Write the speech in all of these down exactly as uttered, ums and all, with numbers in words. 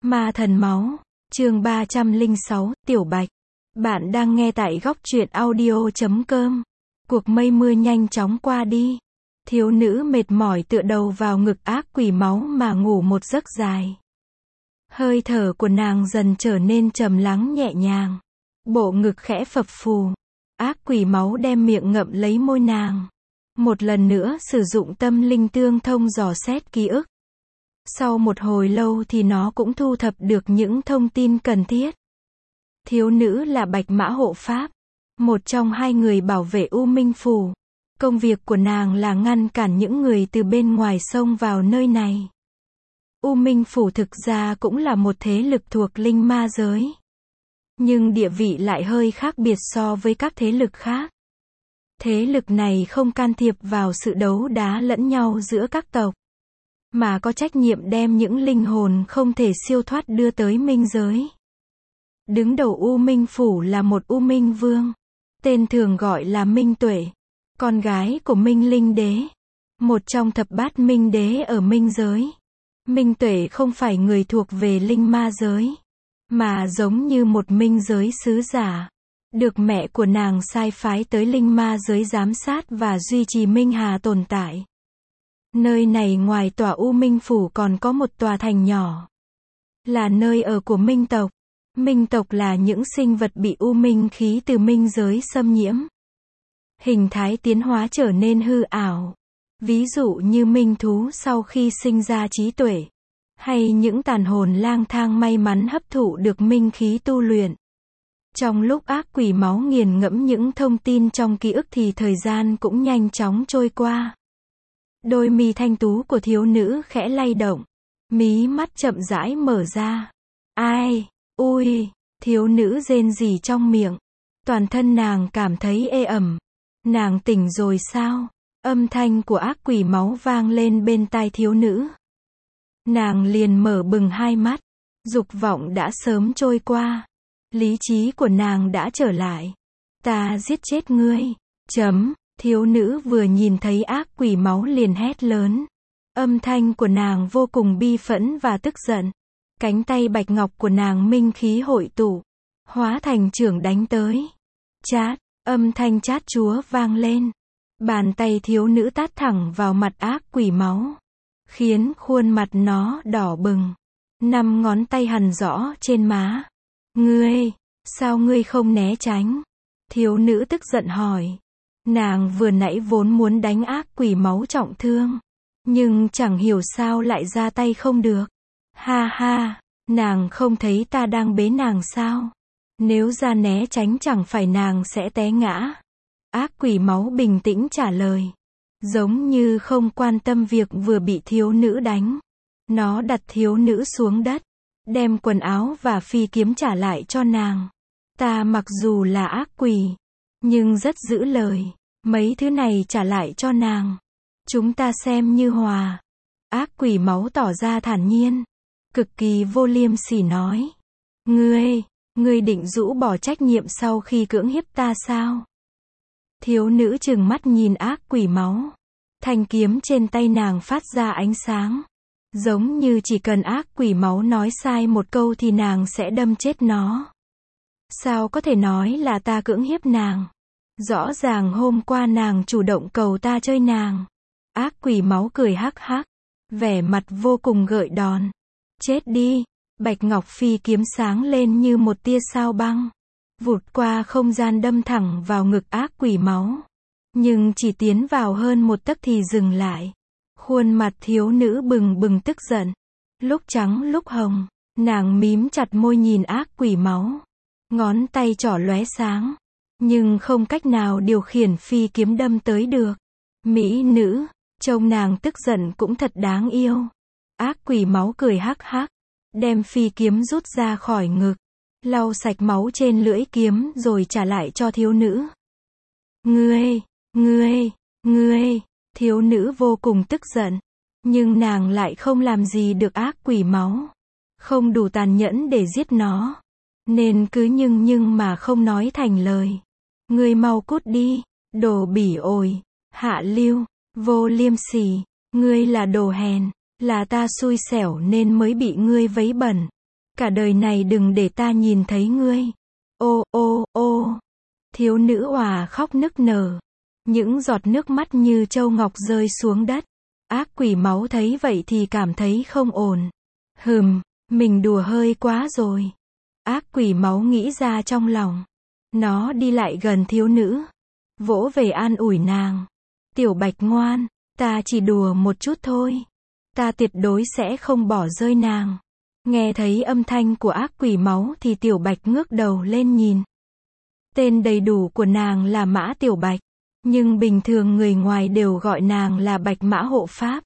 Ma thần máu, chương ba trăm lẻ sáu, Tiểu Bạch. Bạn đang nghe tại góc truyện audio chấm com. Cuộc mây mưa nhanh chóng qua đi. Thiếu nữ mệt mỏi tựa đầu vào ngực ác quỷ máu mà ngủ một giấc dài. Hơi thở của nàng dần trở nên trầm lắng nhẹ nhàng. Bộ ngực khẽ phập phù. Ác quỷ máu đem miệng ngậm lấy môi nàng. Một lần nữa sử dụng tâm linh tương thông dò xét ký ức. Sau một hồi lâu thì nó cũng thu thập được những thông tin cần thiết. Thiếu nữ là Bạch Mã hộ pháp, một trong hai người bảo vệ U Minh Phủ. Công việc của nàng là ngăn cản những người từ bên ngoài xông vào nơi này. U Minh Phủ thực ra cũng là một thế lực thuộc linh ma giới. Nhưng địa vị lại hơi khác biệt so với các thế lực khác. Thế lực này không can thiệp vào sự đấu đá lẫn nhau giữa các tộc, mà có trách nhiệm đem những linh hồn không thể siêu thoát đưa tới minh giới. Đứng đầu U Minh Phủ là một U Minh Vương, tên thường gọi là Minh Tuệ, con gái của Minh Linh Đế, một trong thập bát Minh Đế ở minh giới. Minh Tuệ không phải người thuộc về linh ma giới, mà giống như một minh giới sứ giả, được mẹ của nàng sai phái tới linh ma giới giám sát và duy trì Minh Hà tồn tại. Nơi này ngoài tòa U Minh Phủ còn có một tòa thành nhỏ, là nơi ở của Minh tộc. Minh tộc là những sinh vật bị U Minh khí từ minh giới xâm nhiễm. Hình thái tiến hóa trở nên hư ảo. Ví dụ như minh thú sau khi sinh ra trí tuệ, hay những tàn hồn lang thang may mắn hấp thụ được minh khí tu luyện. Trong lúc ác quỷ máu nghiền ngẫm những thông tin trong ký ức thì thời gian cũng nhanh chóng trôi qua. Đôi mi thanh tú của thiếu nữ khẽ lay động, mí mắt chậm rãi mở ra. Ai, ui, thiếu nữ rên rỉ trong miệng. Toàn thân nàng cảm thấy ê ẩm. Nàng tỉnh rồi sao? Âm thanh của ác quỷ máu vang lên bên tai thiếu nữ. Nàng liền mở bừng hai mắt. Dục vọng đã sớm trôi qua. Lý trí của nàng đã trở lại. Ta giết chết ngươi. Chấm. Thiếu nữ vừa nhìn thấy ác quỷ máu liền hét lớn. Âm thanh của nàng vô cùng bi phẫn và tức giận. Cánh tay bạch ngọc của nàng minh khí hội tụ, hóa thành chưởng đánh tới. Chát, âm thanh chát chúa vang lên. Bàn tay thiếu nữ tát thẳng vào mặt ác quỷ máu, khiến khuôn mặt nó đỏ bừng. Năm ngón tay hằn rõ trên má. Ngươi, sao ngươi không né tránh? Thiếu nữ tức giận hỏi. Nàng vừa nãy vốn muốn đánh ác quỷ máu trọng thương, nhưng chẳng hiểu sao lại ra tay không được. Ha ha, nàng không thấy ta đang bế nàng sao? Nếu ra né tránh chẳng phải nàng sẽ té ngã. Ác quỷ máu bình tĩnh trả lời, giống như không quan tâm việc vừa bị thiếu nữ đánh. Nó đặt thiếu nữ xuống đất, đem quần áo và phi kiếm trả lại cho nàng. Ta mặc dù là ác quỷ, nhưng rất giữ lời. Mấy thứ này trả lại cho nàng, chúng ta xem như hòa. Ác quỷ máu tỏ ra thản nhiên, cực kỳ vô liêm sỉ nói. Ngươi, ngươi định rũ bỏ trách nhiệm sau khi cưỡng hiếp ta sao? Thiếu nữ trừng mắt nhìn ác quỷ máu. Thanh kiếm trên tay nàng phát ra ánh sáng. Giống như chỉ cần ác quỷ máu nói sai một câu thì nàng sẽ đâm chết nó. Sao có thể nói là ta cưỡng hiếp nàng? Rõ ràng hôm qua nàng chủ động cầu ta chơi nàng. Ác quỷ máu cười hắc hắc, vẻ mặt vô cùng gợi đòn. Chết đi. Bạch ngọc phi kiếm sáng lên như một tia sao băng, vụt qua không gian đâm thẳng vào ngực ác quỷ máu. Nhưng chỉ tiến vào hơn một tấc thì dừng lại. Khuôn mặt thiếu nữ bừng bừng tức giận, lúc trắng lúc hồng. Nàng mím chặt môi nhìn ác quỷ máu, ngón tay trỏ lóe sáng, nhưng không cách nào điều khiển phi kiếm đâm tới được. Mỹ nữ, trông nàng tức giận cũng thật đáng yêu. Ác quỷ máu cười hắc hắc, đem phi kiếm rút ra khỏi ngực, lau sạch máu trên lưỡi kiếm rồi trả lại cho thiếu nữ. Ngươi, ngươi, ngươi, thiếu nữ vô cùng tức giận, nhưng nàng lại không làm gì được ác quỷ máu. Không đủ tàn nhẫn để giết nó, nên cứ nhưng nhưng mà không nói thành lời. Ngươi mau cút đi, đồ bỉ ổi, hạ lưu, vô liêm sỉ, ngươi là đồ hèn, là ta xui xẻo nên mới bị ngươi vấy bẩn. Cả đời này đừng để ta nhìn thấy ngươi. Ô, ô, ô. Thiếu nữ òa khóc nức nở. Những giọt nước mắt như châu ngọc rơi xuống đất. Ác quỷ máu thấy vậy thì cảm thấy không ổn. Hừm, mình đùa hơi quá rồi. Ác quỷ máu nghĩ ra trong lòng. Nó đi lại gần thiếu nữ. Vỗ về an ủi nàng. Tiểu Bạch ngoan, ta chỉ đùa một chút thôi. Ta tuyệt đối sẽ không bỏ rơi nàng. Nghe thấy âm thanh của ác quỷ máu thì Tiểu Bạch ngước đầu lên nhìn. Tên đầy đủ của nàng là Mã Tiểu Bạch. Nhưng bình thường người ngoài đều gọi nàng là Bạch Mã Hộ Pháp.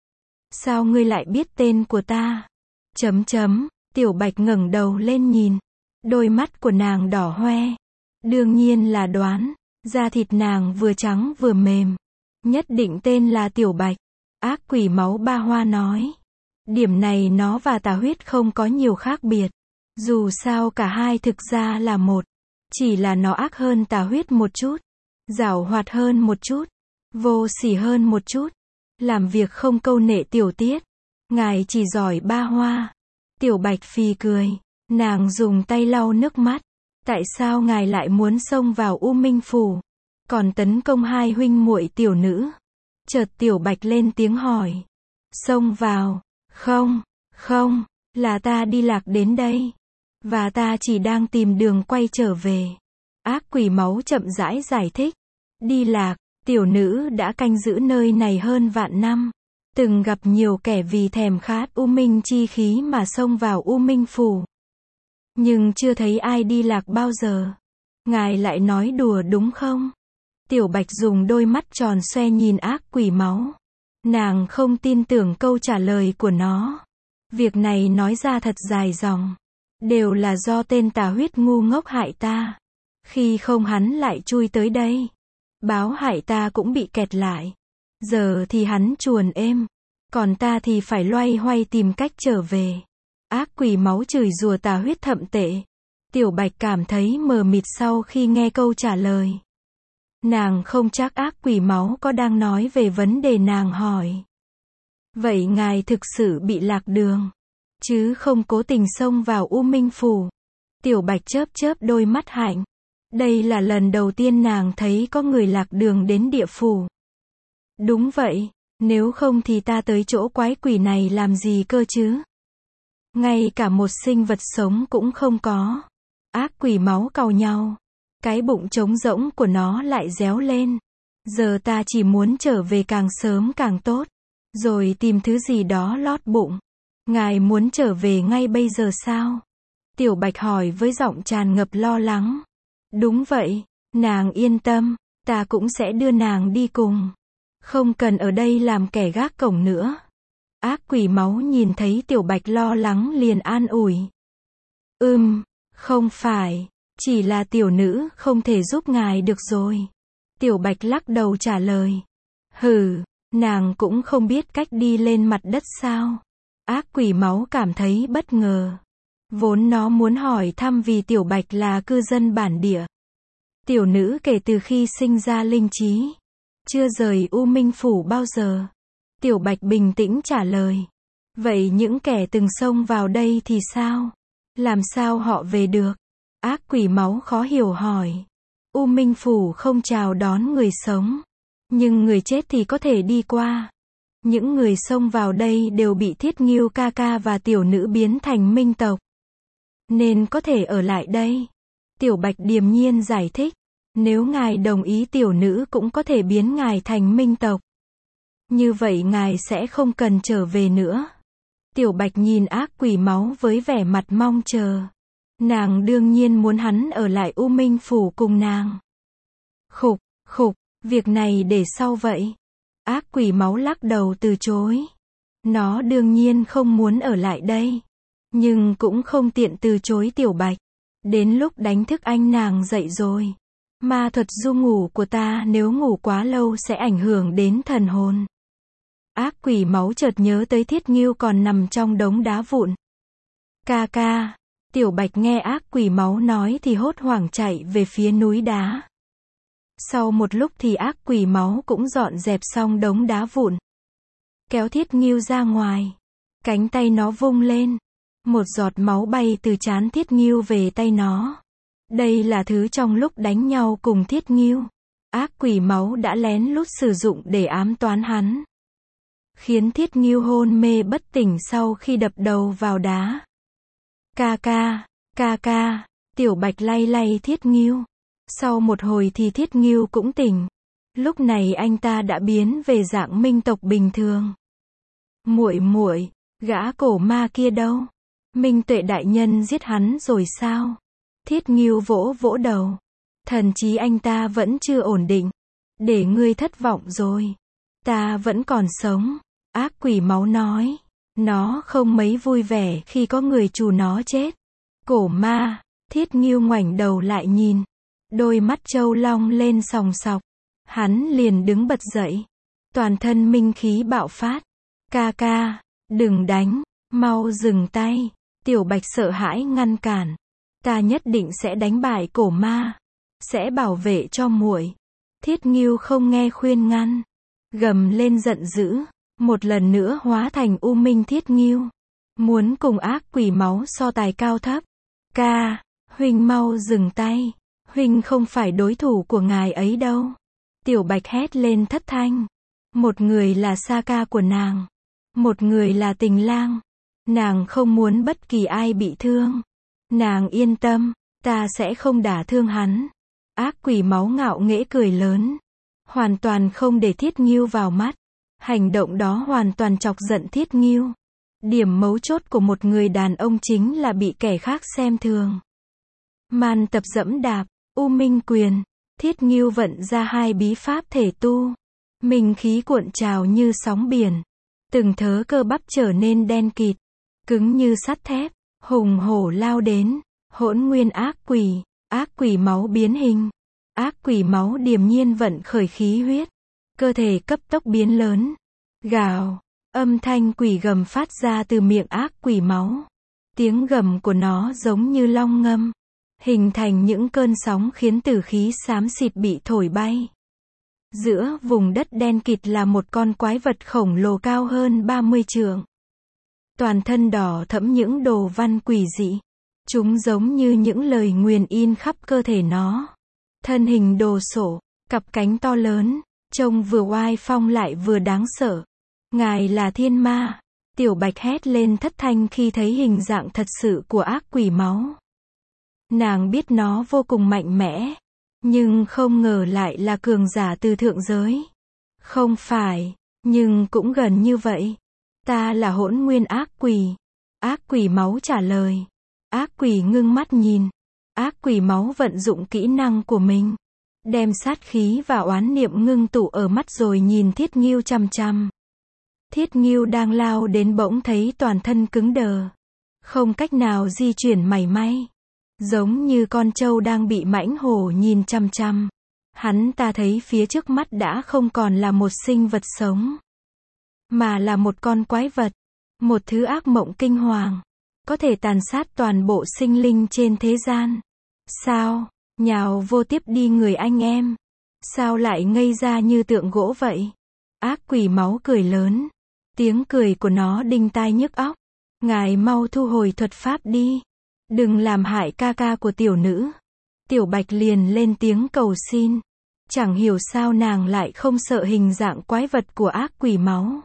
Sao ngươi lại biết tên của ta? Chấm chấm, Tiểu Bạch ngẩng đầu lên nhìn. Đôi mắt của nàng đỏ hoe. Đương nhiên là đoán. Da thịt nàng vừa trắng vừa mềm. Nhất định tên là Tiểu Bạch. Ác quỷ máu ba hoa nói. Điểm này nó và tà huyết không có nhiều khác biệt. Dù sao cả hai thực ra là một. Chỉ là nó ác hơn tà huyết một chút. Giảo hoạt hơn một chút. Vô sỉ hơn một chút. Làm việc không câu nệ tiểu tiết. Ngài chỉ giỏi ba hoa. Tiểu Bạch phì cười. Nàng dùng tay lau nước mắt. Tại sao ngài lại muốn xông vào U Minh Phủ? Còn tấn công hai huynh muội tiểu nữ? Chợt Tiểu Bạch lên tiếng hỏi. Xông vào? Không, không, là ta đi lạc đến đây. Và ta chỉ đang tìm đường quay trở về. Ác quỷ máu chậm rãi giải thích. Đi lạc, tiểu nữ đã canh giữ nơi này hơn vạn năm. Từng gặp nhiều kẻ vì thèm khát U Minh chi khí mà xông vào U Minh Phủ. Nhưng chưa thấy ai đi lạc bao giờ. Ngài lại nói đùa đúng không? Tiểu Bạch dùng đôi mắt tròn xoe nhìn ác quỷ máu. Nàng không tin tưởng câu trả lời của nó. Việc này nói ra thật dài dòng. Đều là do tên tà huyết ngu ngốc hại ta. Khi không hắn lại chui tới đây. Báo hại ta cũng bị kẹt lại. Giờ thì hắn chuồn êm. Còn ta thì phải loay hoay tìm cách trở về. Ác quỷ máu chửi rủa tà huyết thậm tệ. Tiểu Bạch cảm thấy mờ mịt sau khi nghe câu trả lời. Nàng không chắc ác quỷ máu có đang nói về vấn đề nàng hỏi. Vậy ngài thực sự bị lạc đường, chứ không cố tình xông vào U Minh Phủ? Tiểu Bạch chớp chớp đôi mắt hạnh. Đây là lần đầu tiên nàng thấy có người lạc đường đến địa phủ. Đúng vậy, nếu không thì ta tới chỗ quái quỷ này làm gì cơ chứ? Ngay cả một sinh vật sống cũng không có. Ác quỷ máu càu nhau. Cái bụng trống rỗng của nó lại réo lên. Giờ ta chỉ muốn trở về càng sớm càng tốt. Rồi tìm thứ gì đó lót bụng. Ngài muốn trở về ngay bây giờ sao? Tiểu Bạch hỏi với giọng tràn ngập lo lắng. Đúng vậy, nàng yên tâm, ta cũng sẽ đưa nàng đi cùng. Không cần ở đây làm kẻ gác cổng nữa. Ác quỷ máu nhìn thấy Tiểu Bạch lo lắng liền an ủi. Ừm, không phải, chỉ là tiểu nữ không thể giúp ngài được rồi. Tiểu Bạch lắc đầu trả lời. Hừ, nàng cũng không biết cách đi lên mặt đất sao? Ác quỷ máu cảm thấy bất ngờ. Vốn nó muốn hỏi thăm vì Tiểu Bạch là cư dân bản địa. Tiểu nữ kể từ khi sinh ra linh trí, chưa rời U Minh Phủ bao giờ. Tiểu Bạch bình tĩnh trả lời. Vậy những kẻ từng xông vào đây thì sao? Làm sao họ về được? Ác quỷ máu khó hiểu hỏi. U Minh Phủ không chào đón người sống. Nhưng người chết thì có thể đi qua. Những người xông vào đây đều bị Thiết Ngưu ca ca và tiểu nữ biến thành minh tộc. Nên có thể ở lại đây. Tiểu Bạch điềm nhiên giải thích. Nếu ngài đồng ý tiểu nữ cũng có thể biến ngài thành minh tộc. Như vậy ngài sẽ không cần trở về nữa. Tiểu Bạch nhìn ác quỷ máu với vẻ mặt mong chờ. Nàng đương nhiên muốn hắn ở lại U Minh Phủ cùng nàng. Khục, khục, việc này để sau vậy. Ác quỷ máu lắc đầu từ chối. Nó đương nhiên không muốn ở lại đây. Nhưng cũng không tiện từ chối Tiểu Bạch. Đến lúc đánh thức anh nàng dậy rồi. Ma thuật du ngủ của ta nếu ngủ quá lâu sẽ ảnh hưởng đến thần hồn. Ác quỷ máu chợt nhớ tới Thiết Ngưu còn nằm trong đống đá vụn. Ca ca. Tiểu Bạch nghe ác quỷ máu nói thì hốt hoảng chạy về phía núi đá. Sau một lúc thì ác quỷ máu cũng dọn dẹp xong đống đá vụn. Kéo Thiết Ngưu ra ngoài. Cánh tay nó vung lên. Một giọt máu bay từ trán Thiết Ngưu về tay nó. Đây là thứ trong lúc đánh nhau cùng Thiết Ngưu, ác quỷ máu đã lén lút sử dụng để ám toán hắn, khiến Thiết Ngưu hôn mê bất tỉnh sau khi đập đầu vào đá. Ca ca, ca ca, Tiểu Bạch lay lay Thiết Ngưu. Sau một hồi thì Thiết Ngưu cũng tỉnh. Lúc này anh ta đã biến về dạng minh tộc bình thường. Muội muội, gã cổ ma kia đâu? Minh Tuệ đại nhân giết hắn rồi sao? Thiết Ngưu vỗ vỗ đầu. Thần trí anh ta vẫn chưa ổn định. Để ngươi thất vọng rồi. Ta vẫn còn sống. Ác quỷ máu nói. Nó không mấy vui vẻ khi có người trù nó chết. Cổ ma. Thiết Ngưu ngoảnh đầu lại nhìn. Đôi mắt trâu long lên sòng sọc. Hắn liền đứng bật dậy. Toàn thân minh khí bạo phát. Ca ca, đừng đánh, mau dừng tay. Tiểu Bạch sợ hãi ngăn cản. Ta nhất định sẽ đánh bại cổ ma. Sẽ bảo vệ cho muội. Thiết Ngưu không nghe khuyên ngăn. Gầm lên giận dữ. Một lần nữa hóa thành U Minh Thiết Ngưu. Muốn cùng ác quỷ máu so tài cao thấp. Ca, huynh mau dừng tay. Huynh không phải đối thủ của ngài ấy đâu. Tiểu Bạch hét lên thất thanh. Một người là sa ca của nàng. Một người là tình lang. Nàng không muốn bất kỳ ai bị thương. Nàng yên tâm, ta sẽ không đả thương hắn. Ác quỷ máu ngạo nghễ cười lớn. Hoàn toàn không để Thiết Ngưu vào mắt. Hành động đó hoàn toàn chọc giận Thiết Ngưu. Điểm mấu chốt của một người đàn ông chính là bị kẻ khác xem thường. Man tập dẫm đạp, U Minh quyền. Thiết Ngưu vận ra hai bí pháp thể tu. Minh khí cuộn trào như sóng biển. Từng thớ cơ bắp trở nên đen kịt, cứng như sắt thép, hùng hổ lao đến. Hỗn nguyên ác quỷ, ác quỷ máu biến hình. Ác quỷ máu điềm nhiên vận khởi khí huyết. Cơ thể cấp tốc biến lớn. Gào, âm thanh quỷ gầm phát ra từ miệng ác quỷ máu. Tiếng gầm của nó giống như long ngâm, hình thành những cơn sóng khiến tử khí xám xịt bị thổi bay. Giữa vùng đất đen kịt là một con quái vật khổng lồ cao hơn ba mươi trượng. Toàn thân đỏ thẫm những đồ văn quỷ dị. Chúng giống như những lời nguyền in khắp cơ thể nó. Thân hình đồ sộ, cặp cánh to lớn, trông vừa oai phong lại vừa đáng sợ. Ngài là thiên ma. Tiểu Bạch hét lên thất thanh khi thấy hình dạng thật sự của ác quỷ máu. Nàng biết nó vô cùng mạnh mẽ, nhưng không ngờ lại là cường giả từ thượng giới. Không phải, nhưng cũng gần như vậy. Ta là hỗn nguyên ác quỷ. Ác quỷ máu trả lời. Ác quỷ ngưng mắt nhìn. Ác quỷ máu vận dụng kỹ năng của mình, đem sát khí và oán niệm ngưng tụ ở mắt rồi nhìn Thiết Ngưu chằm chằm. Thiết Ngưu đang lao đến bỗng thấy toàn thân cứng đờ, không cách nào di chuyển mảy may, giống như con trâu đang bị mãnh hổ nhìn chằm chằm. Hắn ta thấy phía trước mắt đã không còn là một sinh vật sống, mà là một con quái vật, một thứ ác mộng kinh hoàng, có thể tàn sát toàn bộ sinh linh trên thế gian. Sao, nhào vô tiếp đi người anh em. Sao lại ngây ra như tượng gỗ vậy? Ác quỷ máu cười lớn. Tiếng cười của nó đinh tai nhức óc. Ngài mau thu hồi thuật pháp đi. Đừng làm hại ca ca của tiểu nữ. Tiểu Bạch liền lên tiếng cầu xin. Chẳng hiểu sao nàng lại không sợ hình dạng quái vật của ác quỷ máu,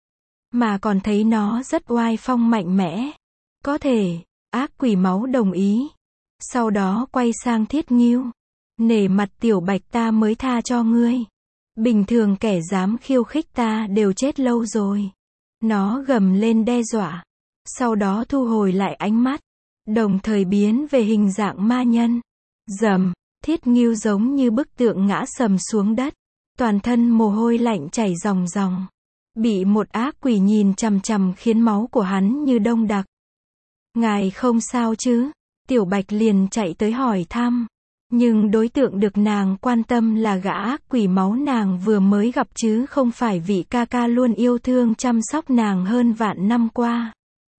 mà còn thấy nó rất oai phong mạnh mẽ. Có thể, ác quỷ máu đồng ý. Sau đó quay sang Thiết Ngưu. Nể mặt Tiểu Bạch ta mới tha cho ngươi. Bình thường kẻ dám khiêu khích ta đều chết lâu rồi. Nó gầm lên đe dọa. Sau đó thu hồi lại ánh mắt, đồng thời biến về hình dạng ma nhân. Rầm, Thiết Ngưu giống như bức tượng ngã sầm xuống đất. Toàn thân mồ hôi lạnh chảy ròng ròng. Bị một ác quỷ nhìn chằm chằm khiến máu của hắn như đông đặc. Ngài không sao chứ? Tiểu Bạch liền chạy tới hỏi thăm. Nhưng đối tượng được nàng quan tâm là gã ác quỷ máu nàng vừa mới gặp chứ không phải vị ca ca luôn yêu thương chăm sóc nàng hơn vạn năm qua.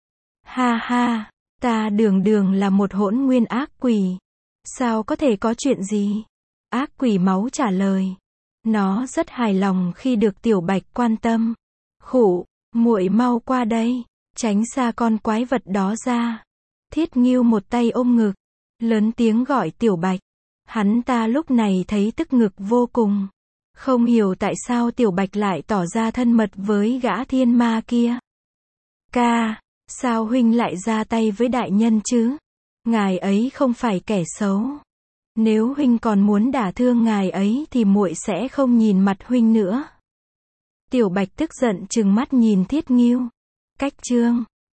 Ha ha, ta đường đường là một hỗn nguyên ác quỷ. Sao có thể có chuyện gì? Ác quỷ máu trả lời. Nó rất hài lòng khi được Tiểu Bạch quan tâm. Khụ, muội mau qua đây. Tránh xa con quái vật đó ra. Thiết Ngưu một tay ôm ngực, lớn tiếng gọi Tiểu Bạch. Hắn ta lúc này thấy tức ngực vô cùng. Không hiểu tại sao Tiểu Bạch lại tỏ ra thân mật với gã thiên ma kia. Ca, sao huynh lại ra tay với đại nhân chứ? Ngài ấy không phải kẻ xấu. Nếu huynh còn muốn đả thương ngài ấy thì muội sẽ không nhìn mặt huynh nữa. Tiểu Bạch tức giận trừng mắt nhìn Thiết Ngưu. Cách chương